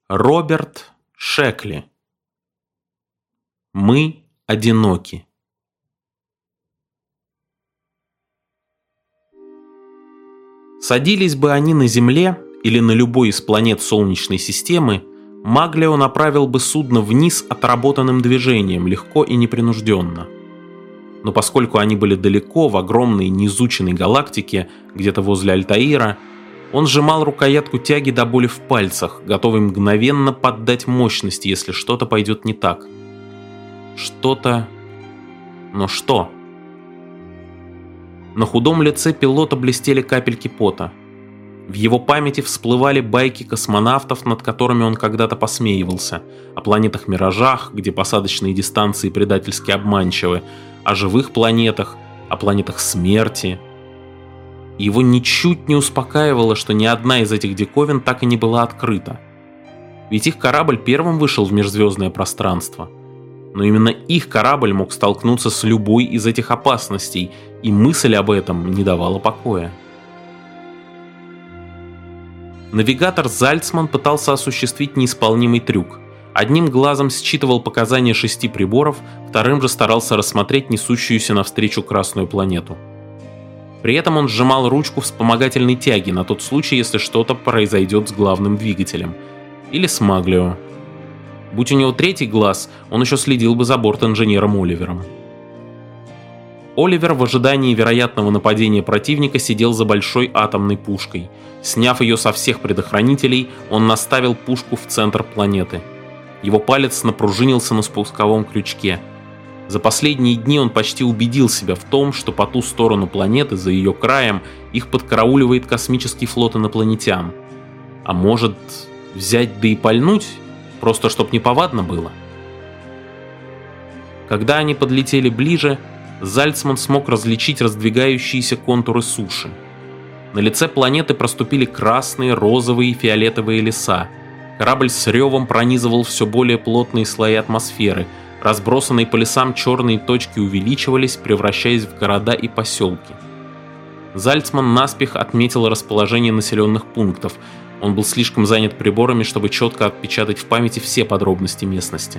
Роберт Шекли. Мы одиноки. Садились бы они на Земле или на любой из планет Солнечной системы, Маглио направил бы судно вниз отработанным движением, легко и непринужденно. Но поскольку они были далеко, в огромной неизученной галактике, где-то возле Альтаира, он сжимал рукоятку тяги до боли в пальцах, готовый мгновенно поддать мощности, если что-то пойдет не так. Что-то... Но что? На худом лице пилота блестели капельки пота. В его памяти всплывали байки космонавтов, над которыми он когда-то посмеивался, о планетах-миражах, где посадочные дистанции предательски обманчивы, о живых планетах, о планетах смерти. Его ничуть не успокаивало, что ни одна из этих диковин так и не была открыта. Ведь их корабль первым вышел в межзвездное пространство. Но именно их корабль мог столкнуться с любой из этих опасностей, и мысль об этом не давала покоя. Навигатор Зальцман пытался осуществить неисполнимый трюк. Одним глазом считывал показания 6 приборов, вторым же старался рассмотреть несущуюся навстречу красную планету. При этом он сжимал ручку вспомогательной тяги на тот случай, если что-то произойдет с главным двигателем. Или с Маглио. Будь у него третий глаз, он еще следил бы за борт-инженером Оливером. Оливер в ожидании вероятного нападения противника сидел за большой атомной пушкой. Сняв ее со всех предохранителей, он наставил пушку в центр планеты. Его палец напружинился на спусковом крючке. За последние дни он почти убедил себя в том, что по ту сторону планеты, за ее краем, их подкарауливает космический флот инопланетян. А может, взять да и пальнуть, просто чтоб неповадно было? Когда они подлетели ближе, Зальцман смог различить раздвигающиеся контуры суши. На лице планеты проступили красные, розовые и фиолетовые леса. Корабль с ревом пронизывал все более плотные слои атмосферы. Разбросанные по лесам черные точки увеличивались, превращаясь в города и поселки. Зальцман наспех отметил расположение населенных пунктов. Он был слишком занят приборами, чтобы четко отпечатать в памяти все подробности местности.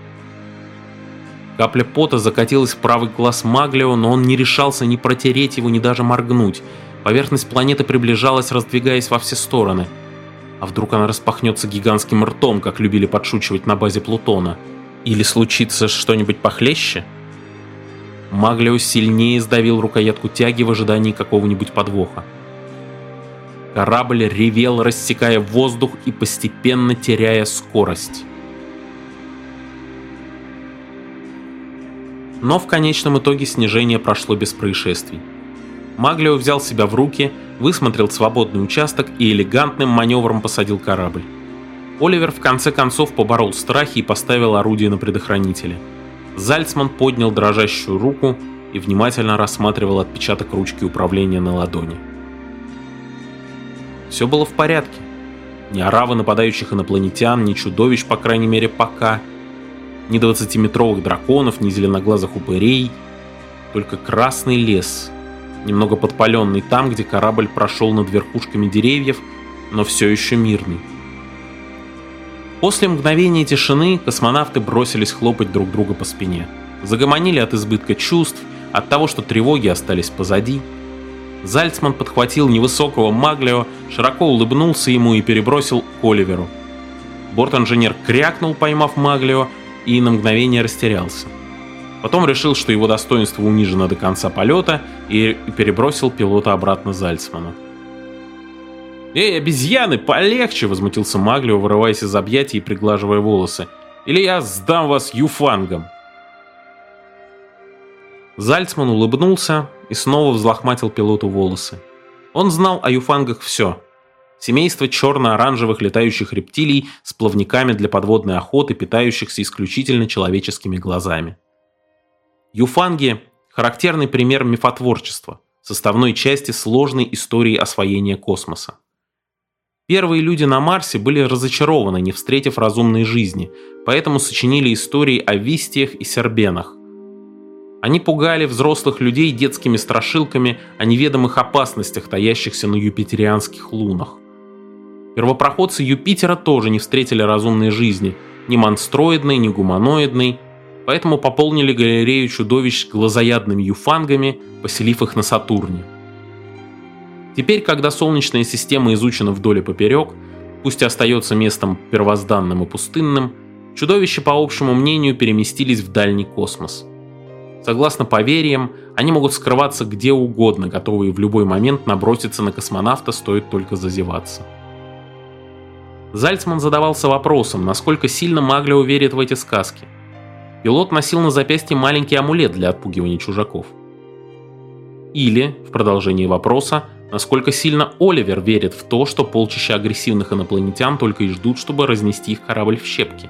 Капля пота закатилась в правый глаз Маглио, но он не решался ни протереть его, ни даже моргнуть. Поверхность планеты приближалась, раздвигаясь во все стороны. А вдруг она распахнется гигантским ртом, как любили подшучивать на базе Плутона? Или случится что-нибудь похлеще? Маглио сильнее сдавил рукоятку тяги в ожидании какого-нибудь подвоха. Корабль ревел, рассекая воздух и постепенно теряя скорость. Но в конечном итоге снижение прошло без происшествий. Маглио взял себя в руки, высмотрел свободный участок и элегантным маневром посадил корабль. Оливер в конце концов поборол страхи и поставил орудие на предохранителе. Зальцман поднял дрожащую руку и внимательно рассматривал отпечаток ручки управления на ладони. Все было в порядке. Ни оравы нападающих инопланетян, ни чудовищ, по крайней мере пока, ни 20-метровых драконов, ни зеленоглазых упырей, только красный лес, немного подпаленный там, где корабль прошел над верхушками деревьев, но все еще мирный. После мгновения тишины космонавты бросились хлопать друг друга по спине. Загомонили от избытка чувств, от того, что тревоги остались позади. Зальцман подхватил невысокого Маглио, широко улыбнулся ему и перебросил к Оливеру. Борт-инженер крякнул, поймав Маглио, и на мгновение растерялся. Потом решил, что его достоинство унижено до конца полета, и перебросил пилота обратно Зальцману. «Эй, обезьяны, полегче!» — возмутился Маглио, вырываясь из объятий и приглаживая волосы. «Или я сдам вас юфангам!» Зальцман улыбнулся и снова взлохматил пилоту волосы. Он знал о юфангах все. Семейство черно-оранжевых летающих рептилий с плавниками для подводной охоты, питающихся исключительно человеческими глазами. Юфанги – характерный пример мифотворчества, составной части сложной истории освоения космоса. Первые люди на Марсе были разочарованы, не встретив разумной жизни, поэтому сочинили истории о вистиях и сербенах. Они пугали взрослых людей детскими страшилками о неведомых опасностях, таящихся на юпитерианских лунах. Первопроходцы Юпитера тоже не встретили разумной жизни, ни монстроидной, ни гуманоидной, поэтому пополнили галерею чудовищ глазоядными юфангами, поселив их на Сатурне. Теперь, когда Солнечная система изучена вдоль и поперек, пусть и остается местом первозданным и пустынным, чудовища, по общему мнению, переместились в дальний космос. Согласно поверьям, они могут скрываться где угодно, готовые в любой момент наброситься на космонавта, стоит только зазеваться. Зальцман задавался вопросом, насколько сильно Маглио верит в эти сказки. Пилот носил на запястье маленький амулет для отпугивания чужаков. Или, в продолжении вопроса, насколько сильно Оливер верит в то, что полчища агрессивных инопланетян только и ждут, чтобы разнести их корабль в щепки.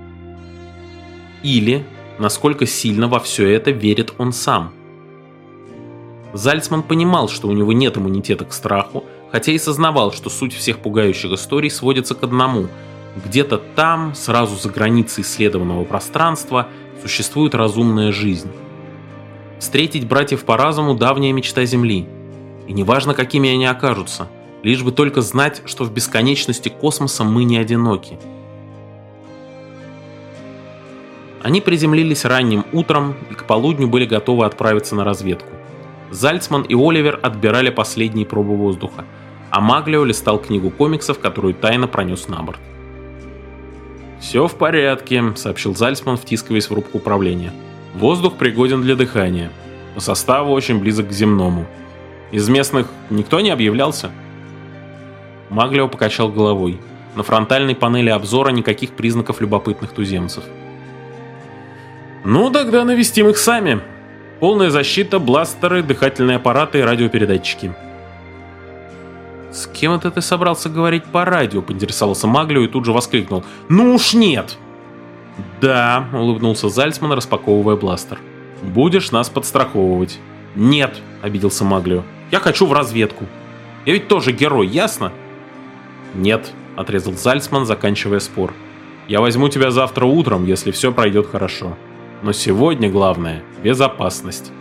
Или, насколько сильно во все это верит он сам. Зальцман понимал, что у него нет иммунитета к страху, хотя и сознавал, что суть всех пугающих историй сводится к одному. Где-то там, сразу за границей исследованного пространства, существует разумная жизнь. Встретить братьев по разуму – давняя мечта Земли. И неважно, какими они окажутся, лишь бы только знать, что в бесконечности космоса мы не одиноки. Они приземлились ранним утром и к полудню были готовы отправиться на разведку. Зальцман и Оливер отбирали последние пробы воздуха, а Маглио листал книгу комиксов, которую тайно пронес на борт. «Все в порядке», — сообщил Зальцман, втискиваясь в рубку управления. «Воздух пригоден для дыхания. По составу очень близок к земному. Из местных никто не объявлялся?» Маглио покачал головой. На фронтальной панели обзора никаких признаков любопытных туземцев. «Ну, тогда навестим их сами. Полная защита, бластеры, дыхательные аппараты и радиопередатчики». «С кем это ты собрался говорить по радио?» — поинтересовался Маглио и тут же воскликнул. «Ну уж нет!» «Да», — улыбнулся Зальцман, распаковывая бластер. «Будешь нас подстраховывать». «Нет», — обиделся Маглио. «Я хочу в разведку. Я ведь тоже герой, ясно?» «Нет», — отрезал Зальцман, заканчивая спор. «Я возьму тебя завтра утром, если все пройдет хорошо. Но сегодня главное — безопасность».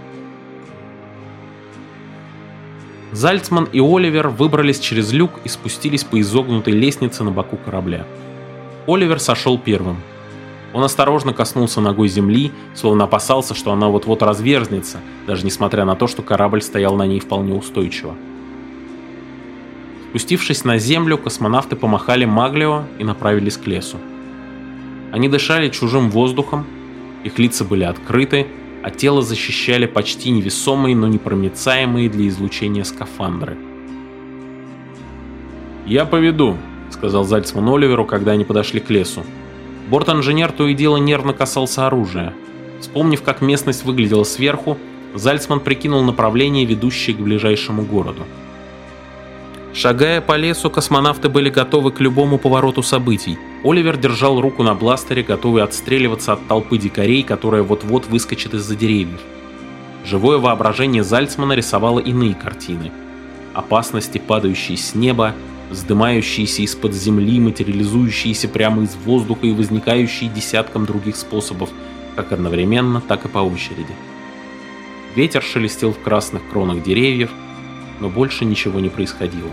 Зальцман и Оливер выбрались через люк и спустились по изогнутой лестнице на боку корабля. Оливер сошел первым. Он осторожно коснулся ногой земли, словно опасался, что она вот-вот разверзнется, даже несмотря на то, что корабль стоял на ней вполне устойчиво. Спустившись на землю, космонавты помахали Маглио и направились к лесу. Они дышали чужим воздухом, их лица были открыты, а тело защищали почти невесомые, но непроницаемые для излучения скафандры. «Я поведу», — сказал Зальцман Оливеру, когда они подошли к лесу. Борт-инженер то и дело нервно касался оружия. Вспомнив, как местность выглядела сверху, Зальцман прикинул направление, ведущее к ближайшему городу. Шагая по лесу, космонавты были готовы к любому повороту событий. Оливер держал руку на бластере, готовый отстреливаться от толпы дикарей, которая вот-вот выскочит из-за деревьев. Живое воображение Зальцмана рисовало иные картины. Опасности, падающие с неба, вздымающиеся из-под земли, материализующиеся прямо из воздуха и возникающие десятком других способов, как одновременно, так и по очереди. Ветер шелестел в красных кронах деревьев, но больше ничего не происходило.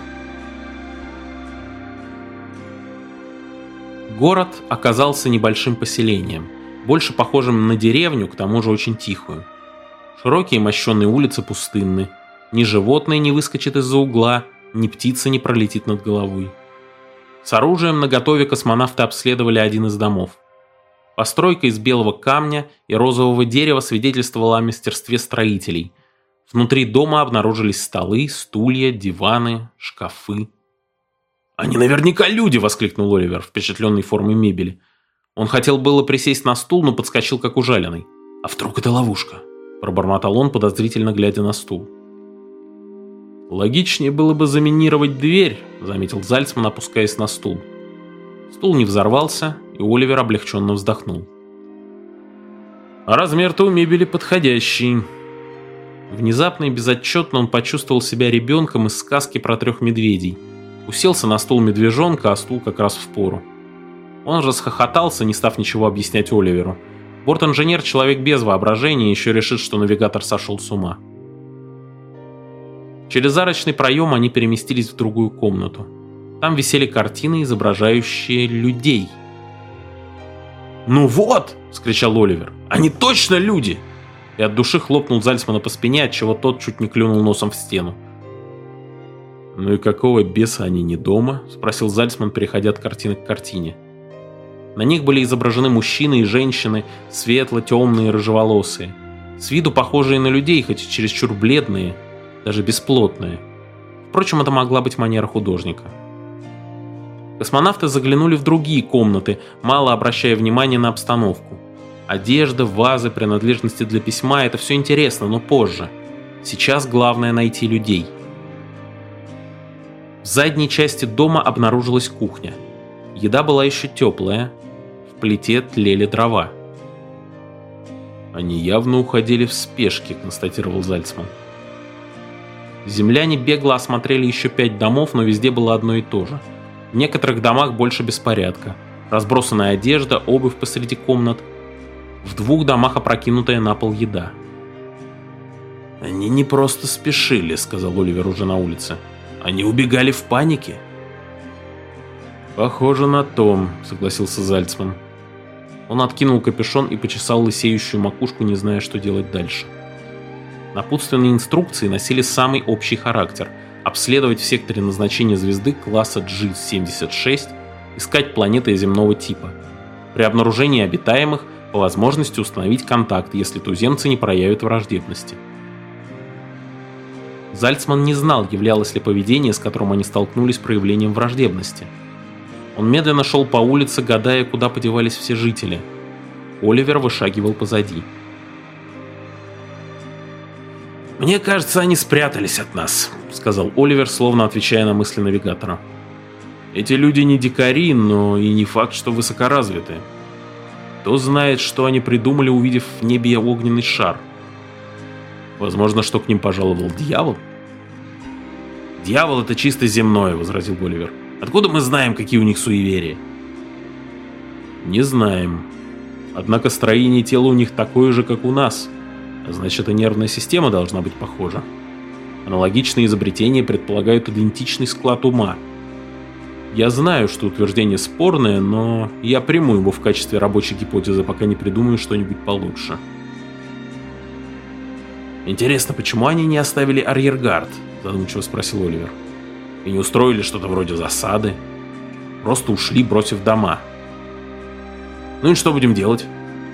Город оказался небольшим поселением, больше похожим на деревню, к тому же очень тихую. Широкие мощеные улицы пустынны, ни животное не выскочит из-за угла, ни птица не пролетит над головой. С оружием наготове космонавты обследовали один из домов. Постройка из белого камня и розового дерева свидетельствовала о мастерстве строителей. Внутри дома обнаружились столы, стулья, диваны, шкафы. «Они наверняка люди!» — воскликнул Оливер, впечатленный формой мебели. Он хотел было присесть на стул, но подскочил как ужаленный. «А вдруг это ловушка?» — пробормотал он, подозрительно глядя на стул. «Логичнее было бы заминировать дверь», — заметил Зальцман, опускаясь на стул. Стул не взорвался, и Оливер облегченно вздохнул. «А размер-то у мебели подходящий». Внезапно и безотчетно он почувствовал себя ребенком из сказки про 3 медведей. Уселся на стул медвежонка, а стул как раз впору. Он расхохотался, не став ничего объяснять Оливеру. Борт-инженер, человек без воображения, еще решит, что навигатор сошел с ума. Через арочный проем они переместились в другую комнату. Там висели картины, изображающие людей. «Ну вот!» – вскричал Оливер. «Они точно люди!» И от души хлопнул Зальцмана по спине, отчего тот чуть не клюнул носом в стену. «Ну и какого беса они не дома?» – спросил Зальцман, переходя от картины к картине. На них были изображены мужчины и женщины, светло-темные, рыжеволосые. С виду похожие на людей, хоть и чересчур бледные, даже бесплотные. Впрочем, это могла быть манера художника. Космонавты заглянули в другие комнаты, мало обращая внимания на обстановку. Одежда, вазы, принадлежности для письма – это все интересно, но позже. Сейчас главное найти людей. В задней части дома обнаружилась кухня. Еда была еще теплая, в плите тлели дрова. «Они явно уходили в спешке», – констатировал Зальцман. Земляне бегло осмотрели еще 5 домов, но везде было одно и то же. В некоторых домах больше беспорядка. Разбросанная одежда, обувь посреди комнат. В 2 домах опрокинутая на пол еда. «Они не просто спешили», — сказал Оливер уже на улице. «Они убегали в панике». «Похоже на то», — согласился Зальцман. Он откинул капюшон и почесал лысеющую макушку, не зная, что делать дальше. Напутственные инструкции носили самый общий характер — обследовать в секторе назначения звезды класса G76, искать планеты земного типа. При обнаружении обитаемых по возможности установить контакт, если туземцы не проявят враждебности. Зальцман не знал, являлось ли поведение, с которым они столкнулись, проявлением враждебности. Он медленно шел по улице, гадая, куда подевались все жители. Оливер вышагивал позади. «Мне кажется, они спрятались от нас», — сказал Оливер, словно отвечая на мысли навигатора. «Эти люди не дикари, но и не факт, что высокоразвитые. Кто знает, что они придумали, увидев в небе огненный шар. Возможно, что к ним пожаловал дьявол?» «Дьявол — это чисто земное», — возразил Оливер. «Откуда мы знаем, какие у них суеверия?» «Не знаем. Однако строение тела у них такое же, как у нас. Значит, и нервная система должна быть похожа. Аналогичные изобретения предполагают идентичный склад ума. Я знаю, что утверждение спорное, но я приму его в качестве рабочей гипотезы, пока не придумаю что-нибудь получше». «Интересно, почему они не оставили арьергард?» – задумчиво спросил Оливер. «И не устроили что-то вроде засады? Просто ушли, бросив дома. Ну и что будем делать?»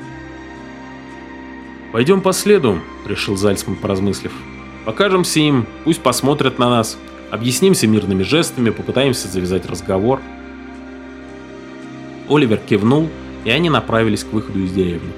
«Пойдем по следу», — решил Зальцман, поразмыслив. «Покажемся им, пусть посмотрят на нас, объяснимся мирными жестами, попытаемся завязать разговор». Оливер кивнул, и они направились к выходу из деревни.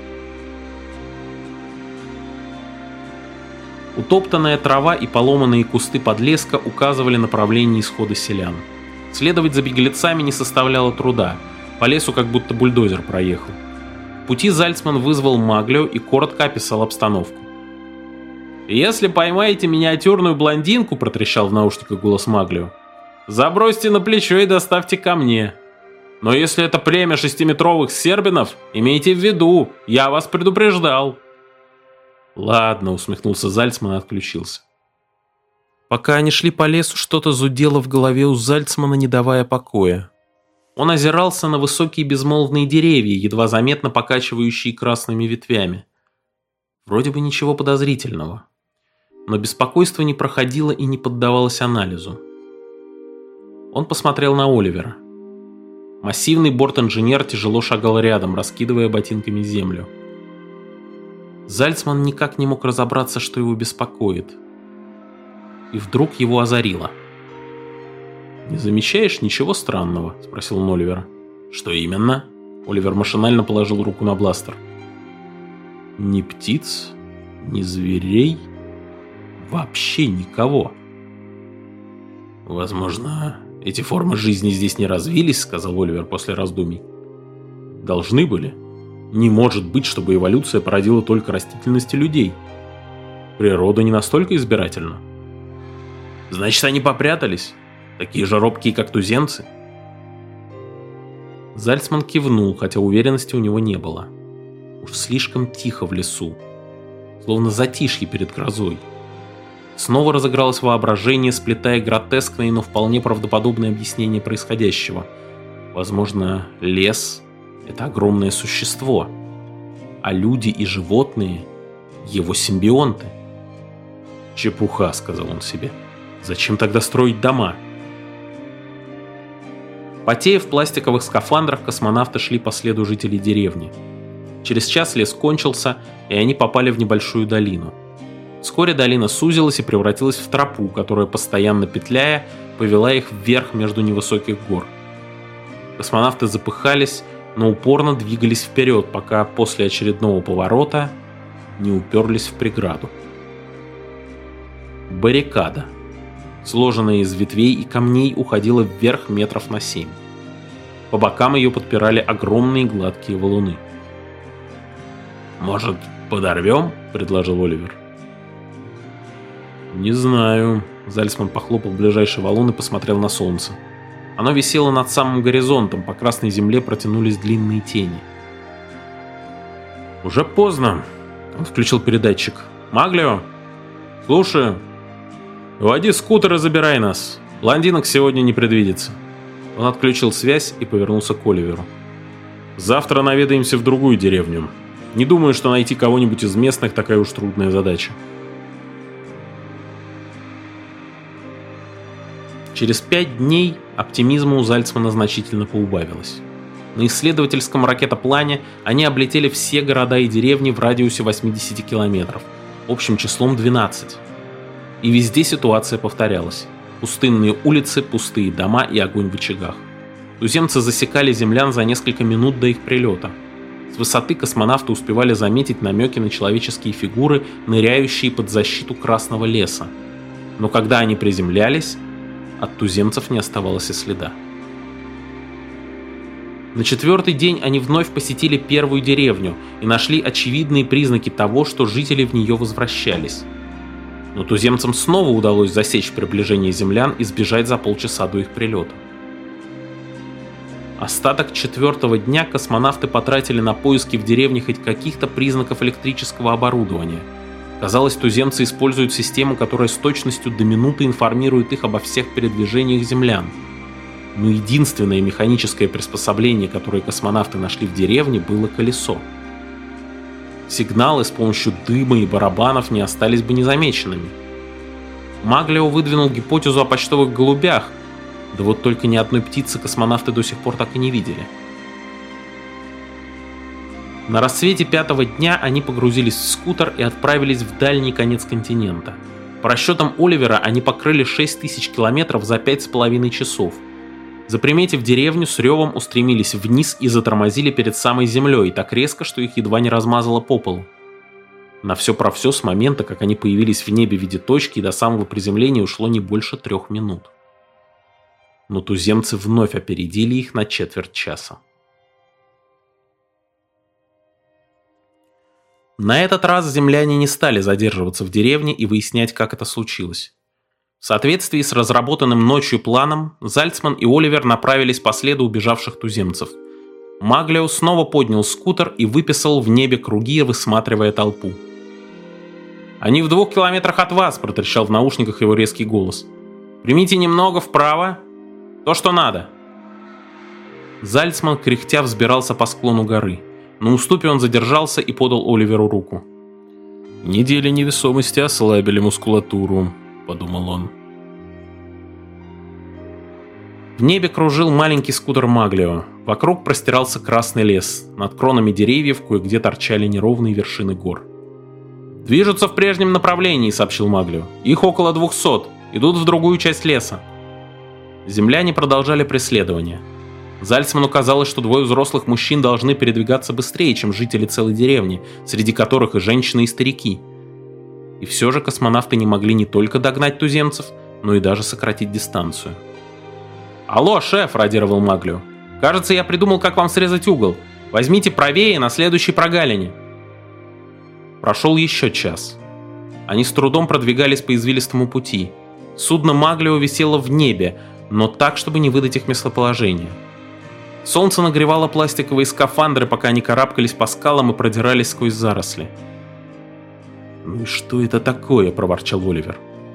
Утоптанная трава и поломанные кусты подлеска указывали направление исхода селян. Следовать за беглецами не составляло труда, по лесу как будто бульдозер проехал. В пути Зальцман вызвал Маглио и коротко описал обстановку. «Если поймаете миниатюрную блондинку», — протрещал в наушниках голос Маглио, — «забросьте на плечо и доставьте ко мне. Но если это племя 6-метровых сербинов, имейте в виду, я вас предупреждал». «Ладно», — усмехнулся Зальцман и отключился. Пока они шли по лесу, что-то зудело в голове у Зальцмана, не давая покоя. Он озирался на высокие безмолвные деревья, едва заметно покачивающие красными ветвями. Вроде бы ничего подозрительного. Но беспокойство не проходило и не поддавалось анализу. Он посмотрел на Оливера. Массивный борт-инженер тяжело шагал рядом, раскидывая ботинками землю. Зальцман никак не мог разобраться, что его беспокоит. И вдруг его озарило. «Не замечаешь ничего странного?» – спросил он Оливера. «Что именно?» – Оливер машинально положил руку на бластер. «Ни птиц, ни зверей, вообще никого». «Возможно, эти формы жизни здесь не развились», – сказал Оливер после раздумий. «Должны были. Не может быть, чтобы эволюция породила только растительность и людей. Природа не настолько избирательна». «Значит, они попрятались? Такие же робкие, как туземцы?» Зальцман кивнул, хотя уверенности у него не было. Уж слишком тихо в лесу, словно затишье перед грозой. Снова разыгралось воображение, сплетая гротескные, но вполне правдоподобные объяснения происходящего. Возможно, лес — это огромное существо, а люди и животные — его симбионты. «Чепуха», — сказал он себе. «Зачем тогда строить дома?» Потея в пластиковых скафандрах, космонавты шли по следу жителей деревни. Через час лес кончился, и они попали в небольшую долину. Вскоре долина сузилась и превратилась в тропу, которая, постоянно петляя, повела их вверх между невысоких гор. Космонавты запыхались, но упорно двигались вперед, пока после очередного поворота не уперлись в преграду. Баррикада, сложенная из ветвей и камней, уходила вверх метров на 7. По бокам ее подпирали огромные гладкие валуны. «Может, подорвем?» — предложил Оливер. «Не знаю». Зальцман похлопал ближайший валун и посмотрел на солнце. Оно висело над самым горизонтом, по красной земле протянулись длинные тени. «Уже поздно», — он включил передатчик. «Маглио? Слушаю. Води скутер и забирай нас. Блондинок сегодня не предвидится». Он отключил связь и повернулся к Оливеру. «Завтра наведаемся в другую деревню. Не думаю, что найти кого-нибудь из местных такая уж трудная задача». Через 5 дней оптимизма у Зальцмана значительно поубавилось. На исследовательском ракетоплане они облетели все города и деревни в радиусе 80 километров, общим числом 12. И везде ситуация повторялась. Пустынные улицы, пустые дома и огонь в очагах. Туземцы засекали землян за несколько минут до их прилета. С высоты космонавты успевали заметить намеки на человеческие фигуры, ныряющие под защиту красного леса. Но когда они приземлялись, от туземцев не оставалось и следа. На 4-й день они вновь посетили первую деревню и нашли очевидные признаки того, что жители в нее возвращались. Но туземцам снова удалось засечь приближение землян и сбежать за полчаса до их прилета. Остаток 4-го дня космонавты потратили на поиски в деревне хоть каких-то признаков электрического оборудования. Казалось, туземцы используют систему, которая с точностью до минуты информирует их обо всех передвижениях землян. Но единственное механическое приспособление, которое космонавты нашли в деревне, было колесо. Сигналы с помощью дыма и барабанов не остались бы незамеченными. Маглио выдвинул гипотезу о почтовых голубях, да вот только ни одной птицы космонавты до сих пор так и не видели. На рассвете 5-го дня они погрузились в скутер и отправились в дальний конец континента. По расчетам Оливера, они покрыли 6000 километров за 5,5 часов. Заприметив деревню, с ревом устремились вниз и затормозили перед самой землей, так резко, что их едва не размазало по полу. На все про все с момента, как они появились в небе в виде точки, до самого приземления ушло не больше 3 минут. Но туземцы вновь опередили их на четверть часа. На этот раз земляне не стали задерживаться в деревне и выяснять, как это случилось. В соответствии с разработанным ночью планом, Зальцман и Оливер направились по следу убежавших туземцев. Маглио снова поднял скутер и выписал в небе круги, высматривая толпу. «Они в 2 километрах от вас!» – протрещал в наушниках его резкий голос. «Примите немного вправо. То, что надо!» Зальцман кряхтя взбирался по склону горы. На уступе он задержался и подал Оливеру руку. «Недели невесомости ослабили мускулатуру», — подумал он. В небе кружил маленький скутер Маглио. Вокруг простирался красный лес. Над кронами деревьев кое-где торчали неровные вершины гор. «Движутся в прежнем направлении», — сообщил Маглио. «Их около 200. Идут в другую часть леса». Земляне продолжали преследование. Зальцману казалось, что 2 взрослых мужчин должны передвигаться быстрее, чем жители целой деревни, среди которых и женщины, и старики. И все же космонавты не могли не только догнать туземцев, но и даже сократить дистанцию. «Алло, шеф!» – радировал Маглио. «Кажется, я придумал, как вам срезать угол. Возьмите правее на следующей прогалине». Прошел еще час. Они с трудом продвигались по извилистому пути. Судно Маглио висело в небе, но так, чтобы не выдать их местоположение. Солнце нагревало пластиковые скафандры, пока они карабкались по скалам и продирались сквозь заросли. «Ну и что это такое?» – проворчал Оливер.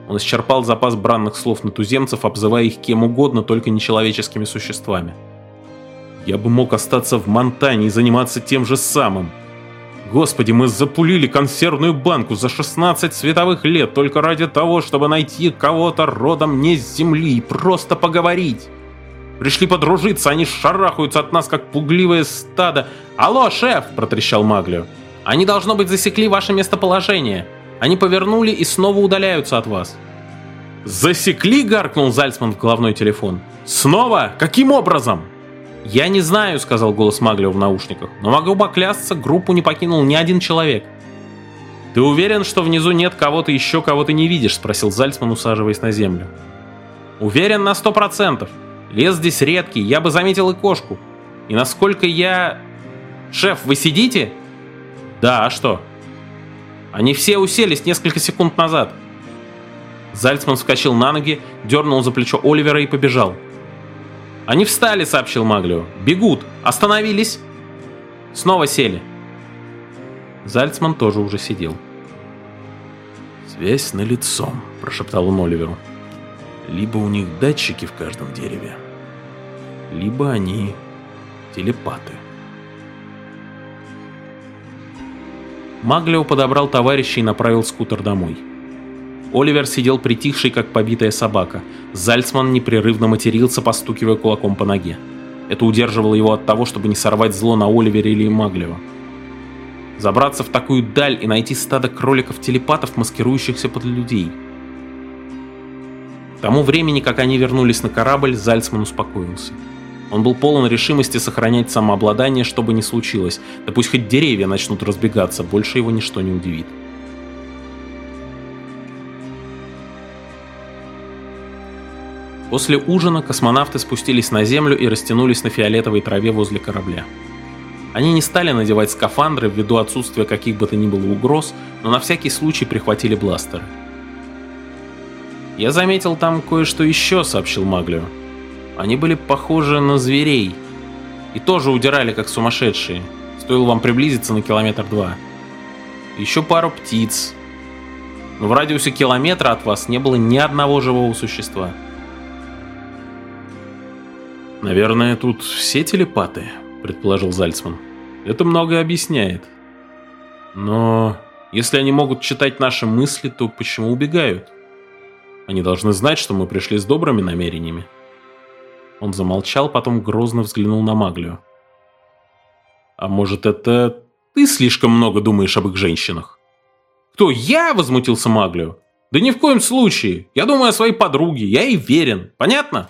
Он исчерпал запас бранных слов на туземцев, обзывая их кем угодно, только нечеловеческими существами. Я бы мог остаться в Монтане и заниматься тем же самым. Господи, мы запулили консервную банку за 16 световых лет только ради того, чтобы найти кого-то родом не с земли и просто поговорить. Пришли подружиться, они шарахаются от нас, как пугливое стадо. «Алло, шеф!» – протрещал Маглио. «Они, должно быть, засекли ваше местоположение. Они повернули и снова удаляются от вас». «Засекли?» – гаркнул Зальцман в головной телефон. «Снова? Каким образом?» «Я не знаю», — сказал голос Маглио в наушниках, «но могу поклясться, группу не покинул ни один человек». «Ты уверен, что внизу нет кого-то еще, кого ты не видишь?» — спросил Зальцман, усаживаясь на землю. «Уверен на 100%. Лес здесь редкий, я бы заметил и кошку. И насколько я... Шеф, вы сидите?» «Да, а что?» «Они все уселись несколько секунд назад». Зальцман вскочил на ноги, дернул за плечо Оливера и побежал. «Они встали», — сообщил Маглио. «Бегут! Остановились!» Снова сели. Зальцман тоже уже сидел. «Связь налицо», — прошептал он Оливеру. «Либо у них датчики в каждом дереве, либо они телепаты». Маглио подобрал товарища и направил скутер домой. Оливер сидел притихший, как побитая собака. Зальцман непрерывно матерился, постукивая кулаком по ноге. Это удерживало его от того, чтобы не сорвать зло на Оливере или Маглио. Забраться в такую даль и найти стадо кроликов-телепатов, маскирующихся под людей. К тому времени, как они вернулись на корабль, Зальцман успокоился. Он был полон решимости сохранять самообладание, что бы ни случилось. Да пусть хоть деревья начнут разбегаться, больше его ничто не удивит. После ужина космонавты спустились на Землю и растянулись на фиолетовой траве возле корабля. Они не стали надевать скафандры ввиду отсутствия каких бы то ни было угроз, но на всякий случай прихватили бластеры. «Я заметил там кое-что еще», — сообщил Маглио. «Они были похожи на зверей и тоже удирали как сумасшедшие. Стоило вам приблизиться на 1-2 километра. Еще пару птиц. Но в радиусе километра от вас не было ни одного живого существа». «Наверное, тут все телепаты», — предположил Зальцман. «Это многое объясняет. Но если они могут читать наши мысли, то почему убегают? Они должны знать, что мы пришли с добрыми намерениями». Он замолчал, потом грозно взглянул на Маглио. «А может, это ты слишком много думаешь об их женщинах?» «Кто, я?» — возмутился Маглио. «Да ни в коем случае. Я думаю о своей подруге. Я ей верен. Понятно?»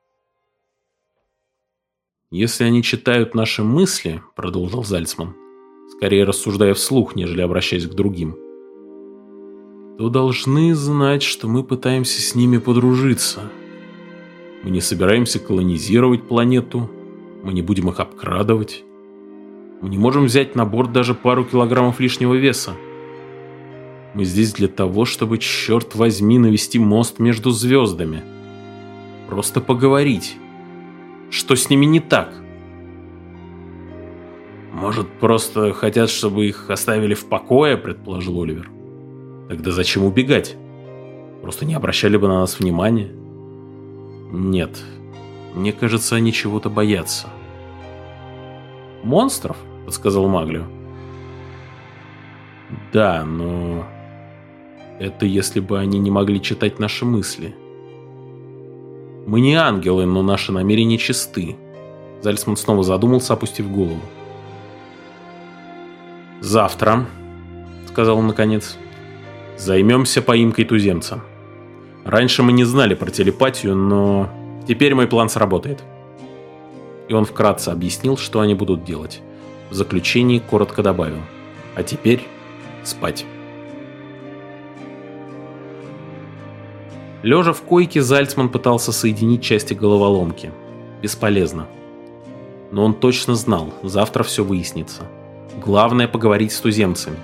«Если они читают наши мысли, — продолжил Зальцман, скорее рассуждая вслух, нежели обращаясь к другим, — то должны знать, что мы пытаемся с ними подружиться. Мы не собираемся колонизировать планету, мы не будем их обкрадывать. Мы не можем взять на борт даже пару килограммов лишнего веса. Мы здесь для того, чтобы, черт возьми, навести мост между звездами. Просто поговорить. Что с ними не так?» «Может, просто хотят, чтобы их оставили в покое», — предположил Оливер. «Тогда зачем убегать? Просто не обращали бы на нас внимания?» «Нет, мне кажется, они чего-то боятся». «Монстров?» — подсказал Маглио. «Да, но это если бы они не могли читать наши мысли. Мы не ангелы, но наши намерения чисты». Зальцман снова задумался, опустив голову. «Завтра, — сказал он наконец, — займемся поимкой туземца. Раньше мы не знали про телепатию, но теперь мой план сработает». И он вкратце объяснил, что они будут делать. В заключении коротко добавил: «А теперь спать». Лежа в койке, Зальцман пытался соединить части головоломки. Бесполезно. Но он точно знал, завтра все выяснится. Главное — поговорить с туземцами.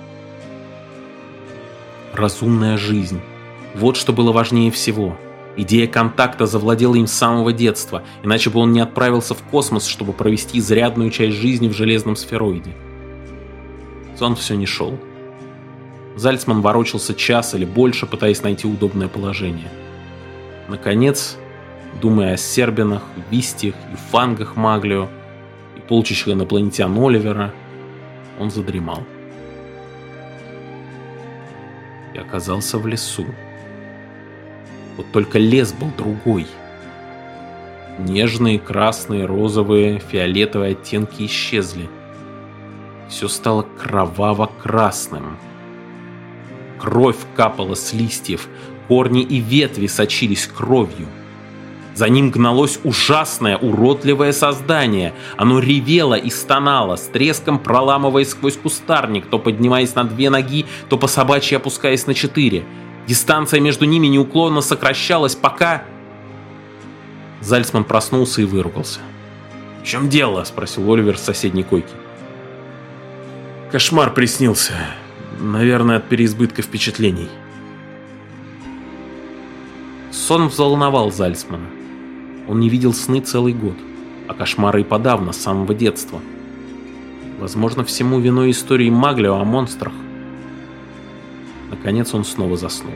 Разумная жизнь. Вот что было важнее всего. Идея контакта завладела им с самого детства, иначе бы он не отправился в космос, чтобы провести изрядную часть жизни в железном сфероиде. Сон все не шел. Зальцман ворочался час или больше, пытаясь найти удобное положение. Наконец, думая о сербинах, вистиях и фангах Маглио и полчищах инопланетян Оливера, он задремал. И оказался в лесу. Вот только лес был другой. Нежные красные, розовые, фиолетовые оттенки исчезли. Все стало кроваво-красным. Кровь капала с листьев, корни и ветви сочились кровью. За ним гналось ужасное, уродливое создание. Оно ревело и стонало, с треском проламываясь сквозь кустарник, то поднимаясь на 2 ноги, то по собачьи опускаясь на 4. Дистанция между ними неуклонно сокращалась, пока... Зальцман проснулся и выругался. «В чем дело?» — спросил Оливер с соседней койки. «Кошмар приснился. Наверное, от переизбытка впечатлений». Сон взволновал Зальцмана. Он не видел сны целый год, а кошмары и подавно, с самого детства. Возможно, всему виной истории Маглио о монстрах. Наконец он снова заснул.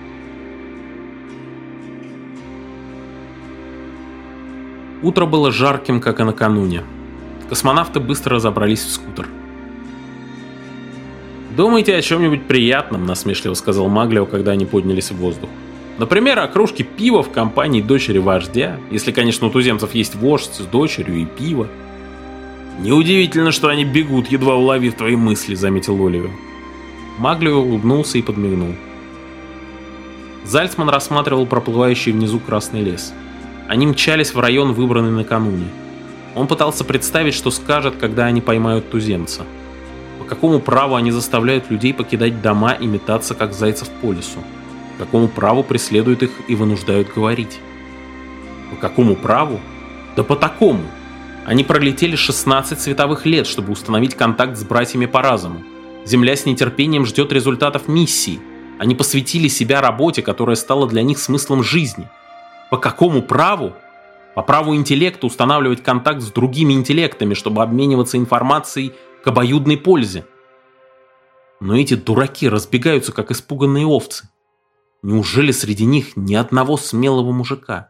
Утро было жарким, как и накануне. Космонавты быстро разобрались в скутер. «Думайте о чем-нибудь приятном», — насмешливо сказал Маглио, когда они поднялись в воздух. «Например, о кружке пива в компании дочери вождя, если, конечно, у туземцев есть вождь с дочерью и пиво». «Неудивительно, что они бегут, едва уловив твои мысли», — заметил Оливер. Маглио улыбнулся и подмигнул. Зальцман рассматривал проплывающий внизу красный лес. Они мчались в район, выбранный накануне. Он пытался представить, что скажет, когда они поймают туземца. По какому праву они заставляют людей покидать дома и метаться, как зайцев по лесу? По какому праву преследуют их и вынуждают говорить? По какому праву? Да по такому! Они пролетели 16 световых лет, чтобы установить контакт с братьями по разуму. Земля с нетерпением ждет результатов миссии. Они посвятили себя работе, которая стала для них смыслом жизни. По какому праву? По праву интеллекта устанавливать контакт с другими интеллектами, чтобы обмениваться информацией к обоюдной пользе. Но эти дураки разбегаются, как испуганные овцы. Неужели среди них ни одного смелого мужика?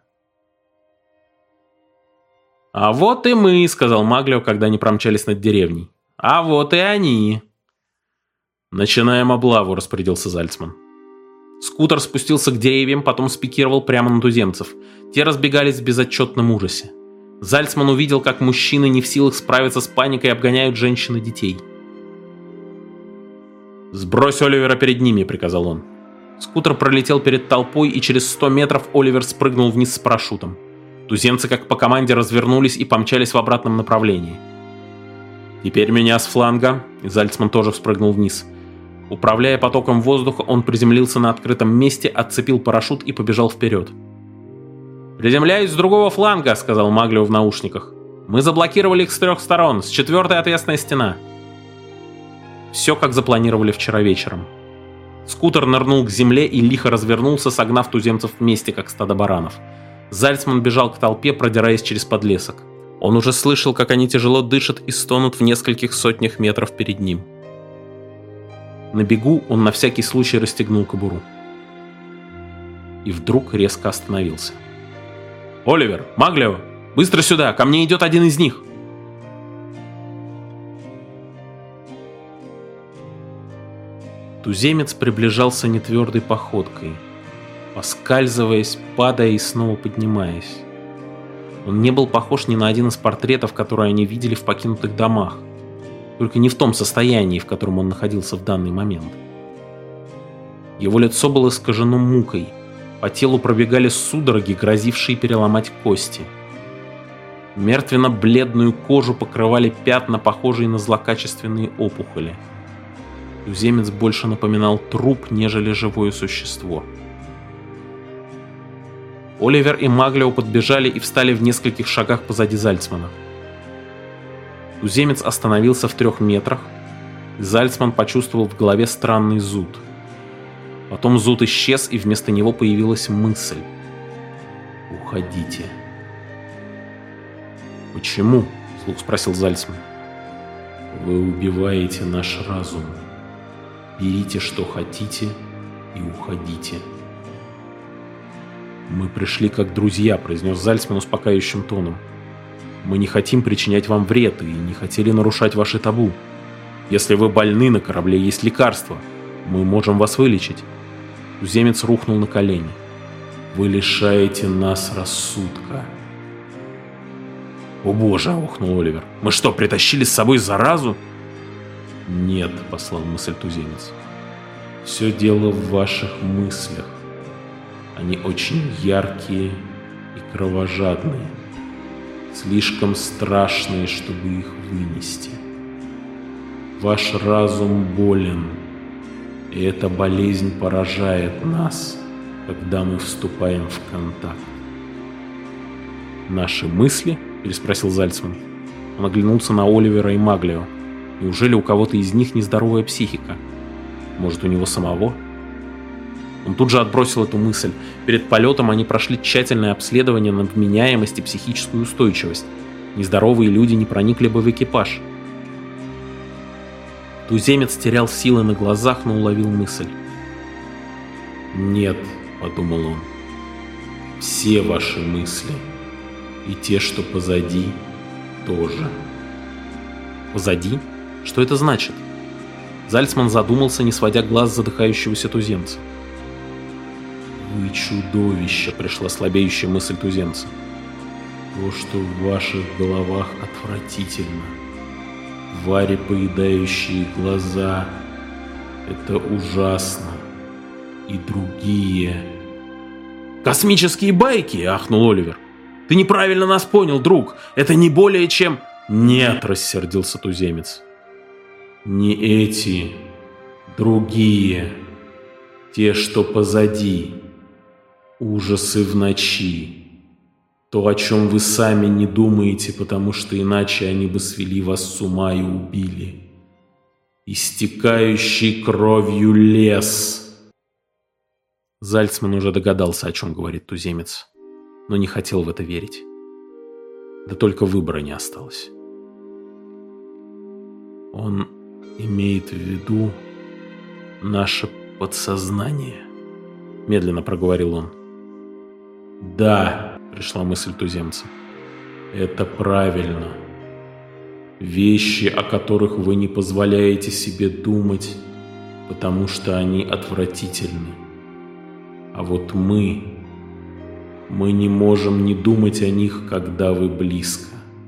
«А вот и мы», — сказал Маглио, когда они промчались над деревней. «А вот и они». «Начинаем облаву», — распорядился Зальцман. Скутер спустился к деревьям, потом спикировал прямо на туземцев. Те разбегались в безотчетном ужасе. Зальцман увидел, как мужчины не в силах справиться с паникой обгоняют женщин и детей. «Сбрось Оливера перед ними», — приказал он. Скутер пролетел перед толпой, и через 100 метров Оливер спрыгнул вниз с парашютом. Туземцы, как по команде, развернулись и помчались в обратном направлении. «Теперь меня с фланга», — Зальцман тоже спрыгнул вниз. Управляя потоком воздуха, он приземлился на открытом месте, отцепил парашют и побежал вперед. «Приземляюсь с другого фланга», — сказал Маглио в наушниках. «Мы заблокировали их с 3 сторон, с 4-й отвесная стена». Все, как запланировали вчера вечером. Скутер нырнул к земле и лихо развернулся, согнав туземцев вместе, как стадо баранов. Зальцман бежал к толпе, продираясь через подлесок. Он уже слышал, как они тяжело дышат и стонут в нескольких сотнях метров перед ним. На бегу он на всякий случай расстегнул кобуру. И вдруг резко остановился. «Оливер! Маглио! Быстро сюда! Ко мне идет один из них!» Туземец приближался нетвердой походкой, поскальзываясь, падая и снова поднимаясь. Он не был похож ни на один из портретов, которые они видели в покинутых домах, только не в том состоянии, в котором он находился в данный момент. Его лицо было искажено мукой, по телу пробегали судороги, грозившие переломать кости. Мертвенно-бледную кожу покрывали пятна, похожие на злокачественные опухоли. Туземец больше напоминал труп, нежели живое существо. Оливер и Маглио подбежали и встали в нескольких шагах позади Зальцмана. Туземец остановился в 3 метрах, и Зальцман почувствовал в голове странный зуд. Потом зуд исчез, и вместо него появилась мысль. «Уходите». «Почему?» — вслух спросил Зальцман. «Вы убиваете наш разум». Берите, что хотите, и уходите. «Мы пришли как друзья», — произнес Зальцман успокаивающим тоном. «Мы не хотим причинять вам вред и не хотели нарушать ваши табу. Если вы больны, на корабле есть лекарства. Мы можем вас вылечить». Туземец рухнул на колени. «Вы лишаете нас рассудка». «О боже!» — охнул Оливер. «Мы что, притащили с собой заразу?» «Нет», — послал мысль туземец. «Все дело в ваших мыслях. Они очень яркие и кровожадные, слишком страшные, чтобы их вынести. Ваш разум болен, и эта болезнь поражает нас, когда мы вступаем в контакт». «Наши мысли?» — переспросил Зальцман. Он оглянулся на Оливера и Маглио. Неужели у кого-то из них нездоровая психика? Может, у него самого? Он тут же отбросил эту мысль. Перед полетом они прошли тщательное обследование на вменяемость и психическую устойчивость. Нездоровые люди не проникли бы в экипаж. Туземец терял силы на глазах, но уловил мысль. «Нет», — подумал он, — «все ваши мысли, и те, что позади, тоже». «Позади? Что это значит?» Зальцман задумался, не сводя глаз с задыхающегося туземца. «Вы чудовище», — пришла слабеющая мысль туземца. «То, что в ваших головах, отвратительно. Твари, поедающие глаза, это ужасно. И другие...» «Космические байки!» — ахнул Оливер. «Ты неправильно нас понял, друг. Это не более чем...» «Нет», — рассердился туземец. «Не эти, другие, те, что позади, ужасы в ночи, то, о чем вы сами не думаете, потому что иначе они бы свели вас с ума и убили. Истекающий кровью лес». Зальцман уже догадался, о чем говорит туземец, но не хотел в это верить. Да только выбора не осталось. «Он имеет в виду наше подсознание», — медленно проговорил он. «Да», — пришла мысль туземца, — «это правильно. Вещи, о которых вы не позволяете себе думать, потому что они отвратительны. А вот мы не можем не думать о них, когда вы близко».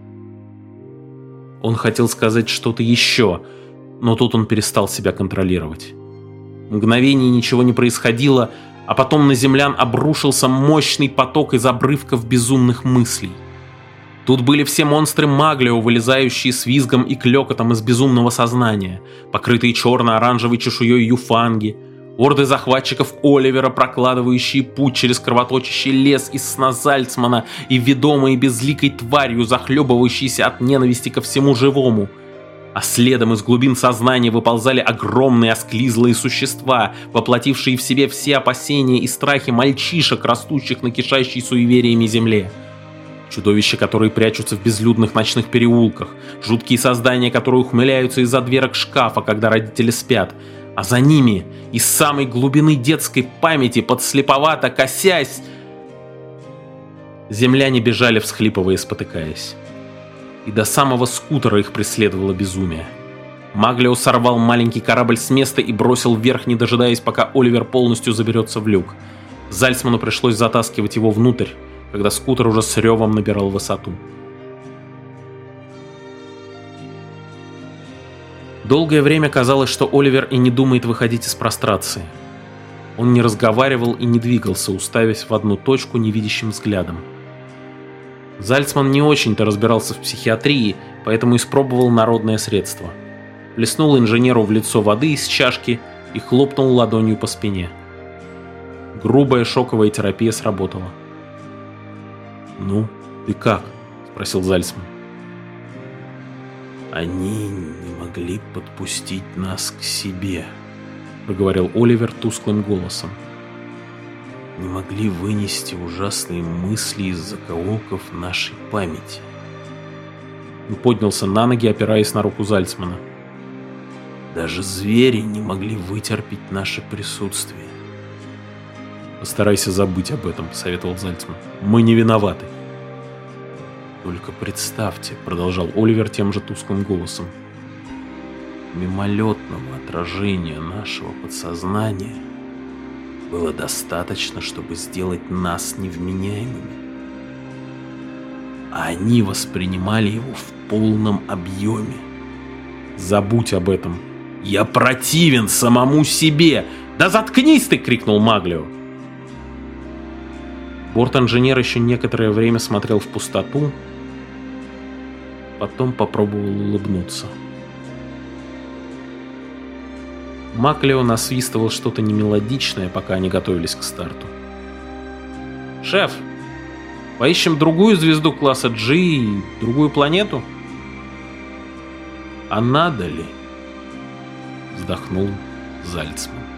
Он хотел сказать что-то еще, но тут он перестал себя контролировать. Мгновение ничего не происходило, а потом на землян обрушился мощный поток из обрывков безумных мыслей. Тут были все монстры Маглио, вылезающие с визгом и клёкотом из безумного сознания, покрытые черно-оранжевой чешуей юфанги, орды захватчиков Оливера, прокладывающие путь через кровоточащий лес из сна Зальцмана и ведомые безликой тварью, захлебывающиеся от ненависти ко всему живому. А следом из глубин сознания выползали огромные осклизлые существа, воплотившие в себе все опасения и страхи мальчишек, растущих на кишащей суевериями земле. Чудовища, которые прячутся в безлюдных ночных переулках, жуткие создания, которые ухмыляются из-за дверок шкафа, когда родители спят, а за ними, из самой глубины детской памяти, подслеповато косясь, земляне бежали, всхлипывая и спотыкаясь. И до самого скутера их преследовало безумие. Маглио сорвал маленький корабль с места и бросил вверх, не дожидаясь, пока Оливер полностью заберется в люк. Зальцману пришлось затаскивать его внутрь, когда скутер уже с ревом набирал высоту. Долгое время казалось, что Оливер и не думает выходить из прострации. Он не разговаривал и не двигался, уставясь в одну точку невидящим взглядом. Зальцман не очень-то разбирался в психиатрии, поэтому испробовал народное средство. Плеснул инженеру в лицо воды из чашки и хлопнул ладонью по спине. Грубая шоковая терапия сработала. «Ну, ты как?» – спросил Зальцман. «Они не могли подпустить нас к себе», – проговорил Оливер тусклым голосом. «Не могли вынести ужасные мысли из закоулков нашей памяти». Он поднялся на ноги, опираясь на руку Зальцмана. Даже звери не могли вытерпеть наше присутствие. «Постарайся забыть об этом», — посоветовал Зальцман. «Мы не виноваты». «Только представьте», — продолжал Оливер тем же тусклым голосом, «мимолетного отражения нашего подсознания было достаточно, чтобы сделать нас невменяемыми. А они воспринимали его в полном объеме». «Забудь об этом». «Я противен самому себе!» «Да заткнись ты!» — крикнул Маглио. Борт-инженер еще некоторое время смотрел в пустоту, потом попробовал улыбнуться. Маглио насвистывал что-то немелодичное, пока они готовились к старту. «Шеф, поищем другую звезду класса G и другую планету?» «А надо ли?» — вздохнул Зальцман.